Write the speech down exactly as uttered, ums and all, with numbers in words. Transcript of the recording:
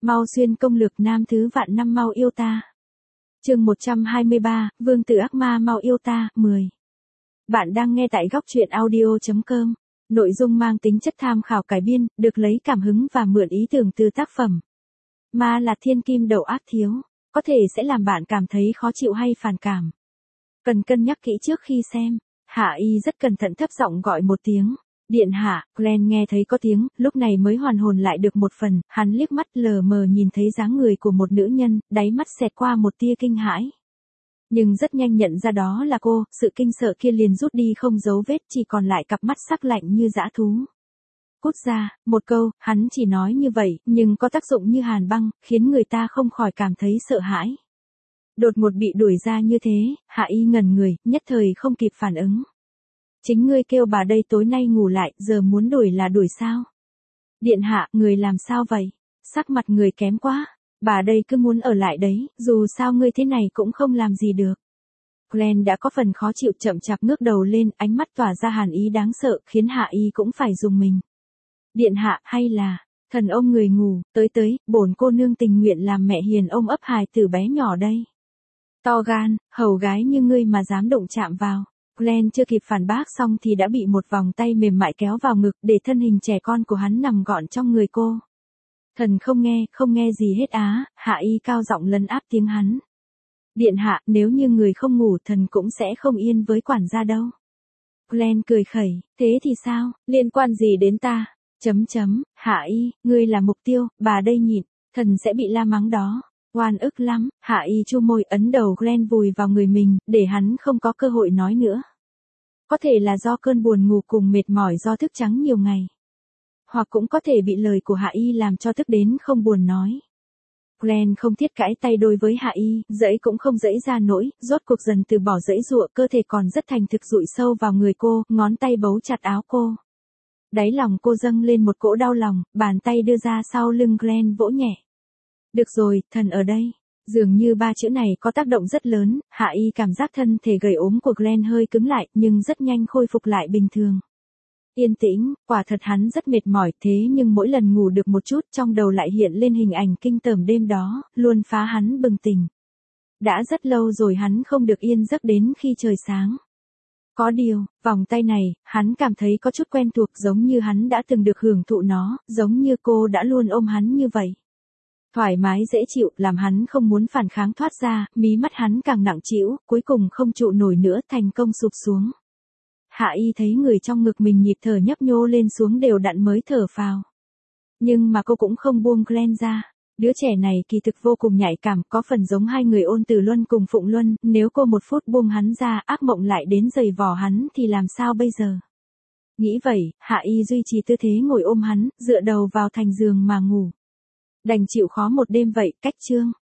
Mau xuyên công lược nam thứ vạn năm mau yêu ta. Chương một trăm hai mươi ba, Vương tử ác ma mau yêu ta, mười. Bạn đang nghe tại góc truyện audio chấm com. Nội dung mang tính chất tham khảo cải biên, được lấy cảm hứng và mượn ý tưởng từ tác phẩm. Ma là thiên kim đầu ác thiếu, có thể sẽ làm bạn cảm thấy khó chịu hay phản cảm. Cần cân nhắc kỹ trước khi xem. Hạ Y rất cẩn thận thấp giọng gọi một tiếng. Điện hạ. Glenn nghe thấy có tiếng, lúc này mới hoàn hồn lại được một phần, hắn liếc mắt lờ mờ nhìn thấy dáng người của một nữ nhân, đáy mắt xẹt qua một tia kinh hãi. Nhưng rất nhanh nhận ra đó là cô, sự kinh sợ kia liền rút đi không dấu vết, chỉ còn lại cặp mắt sắc lạnh như dã thú. Cút ra, một câu, hắn chỉ nói như vậy, nhưng có tác dụng như hàn băng, khiến người ta không khỏi cảm thấy sợ hãi. Đột ngột bị đuổi ra như thế, Hạ Y ngẩn người, nhất thời không kịp phản ứng. Chính ngươi kêu bà đây tối nay ngủ lại, giờ muốn đuổi là đuổi sao? Điện hạ, người làm sao vậy? Sắc mặt người kém quá. Bà đây cứ muốn ở lại đấy, dù sao ngươi thế này cũng không làm gì được. Glenn đã có phần khó chịu, chậm chạp ngước đầu lên, ánh mắt tỏa ra hàn ý đáng sợ, khiến Hạ Y cũng phải dùng mình. Điện hạ, hay là, thần ôm người ngủ, tới tới, bổn cô nương tình nguyện làm mẹ hiền ôm ấp hài tử bé nhỏ đây. To gan, hầu gái như ngươi mà dám động chạm vào. Glenn chưa kịp phản bác xong thì đã bị một vòng tay mềm mại kéo vào ngực, để thân hình trẻ con của hắn nằm gọn trong người cô. Thần không nghe, không nghe gì hết á. Hạ Y cao giọng lấn áp tiếng hắn. Điện hạ, nếu như người không ngủ thần cũng sẽ không yên với quản gia đâu. Glenn cười khẩy, thế thì sao, liên quan gì đến ta? Chấm chấm, Hạ Y, ngươi là mục tiêu, bà đây nhịn, thần sẽ bị la mắng đó. Oan ức lắm. Hạ Y chu môi, ấn đầu Glenn vùi vào người mình, để hắn không có cơ hội nói nữa. Có thể là do cơn buồn ngủ cùng mệt mỏi do thức trắng nhiều ngày. Hoặc cũng có thể bị lời của Hạ Y làm cho tức đến không buồn nói. Glenn không thiết cãi tay đôi với Hạ Y, dẫy cũng không dẫy ra nỗi, rốt cuộc dần từ bỏ dẫy dụa, cơ thể còn rất thành thực dụi sâu vào người cô, ngón tay bấu chặt áo cô. Đáy lòng cô dâng lên một cỗ đau lòng, bàn tay đưa ra sau lưng Glenn vỗ nhẹ. Được rồi, thần ở đây. Dường như ba chữ này có tác động rất lớn, Hạ Y cảm giác thân thể gầy ốm của Glenn hơi cứng lại, nhưng rất nhanh khôi phục lại bình thường. Yên tĩnh, quả thật hắn rất mệt mỏi, thế nhưng mỗi lần ngủ được một chút trong đầu lại hiện lên hình ảnh kinh tởm đêm đó, luôn phá hắn bừng tỉnh. Đã rất lâu rồi hắn không được yên giấc đến khi trời sáng. Có điều, vòng tay này, hắn cảm thấy có chút quen thuộc, giống như hắn đã từng được hưởng thụ nó, giống như cô đã luôn ôm hắn như vậy. Thoải mái dễ chịu, làm hắn không muốn phản kháng thoát ra, mí mắt hắn càng nặng trĩu, cuối cùng không trụ nổi nữa, thành công sụp xuống. Hạ Y thấy người trong ngực mình nhịp thở nhấp nhô lên xuống đều đặn mới thở phào. Nhưng mà cô cũng không buông Glenn ra. Đứa trẻ này kỳ thực vô cùng nhạy cảm, có phần giống hai người Ôn Tử Luân cùng Phụng Luân, nếu cô một phút buông hắn ra, ác mộng lại đến giày vò hắn thì làm sao bây giờ? Nghĩ vậy, Hạ Y duy trì tư thế ngồi ôm hắn, dựa đầu vào thành giường mà ngủ. Đành chịu khó một đêm vậy, cách chương.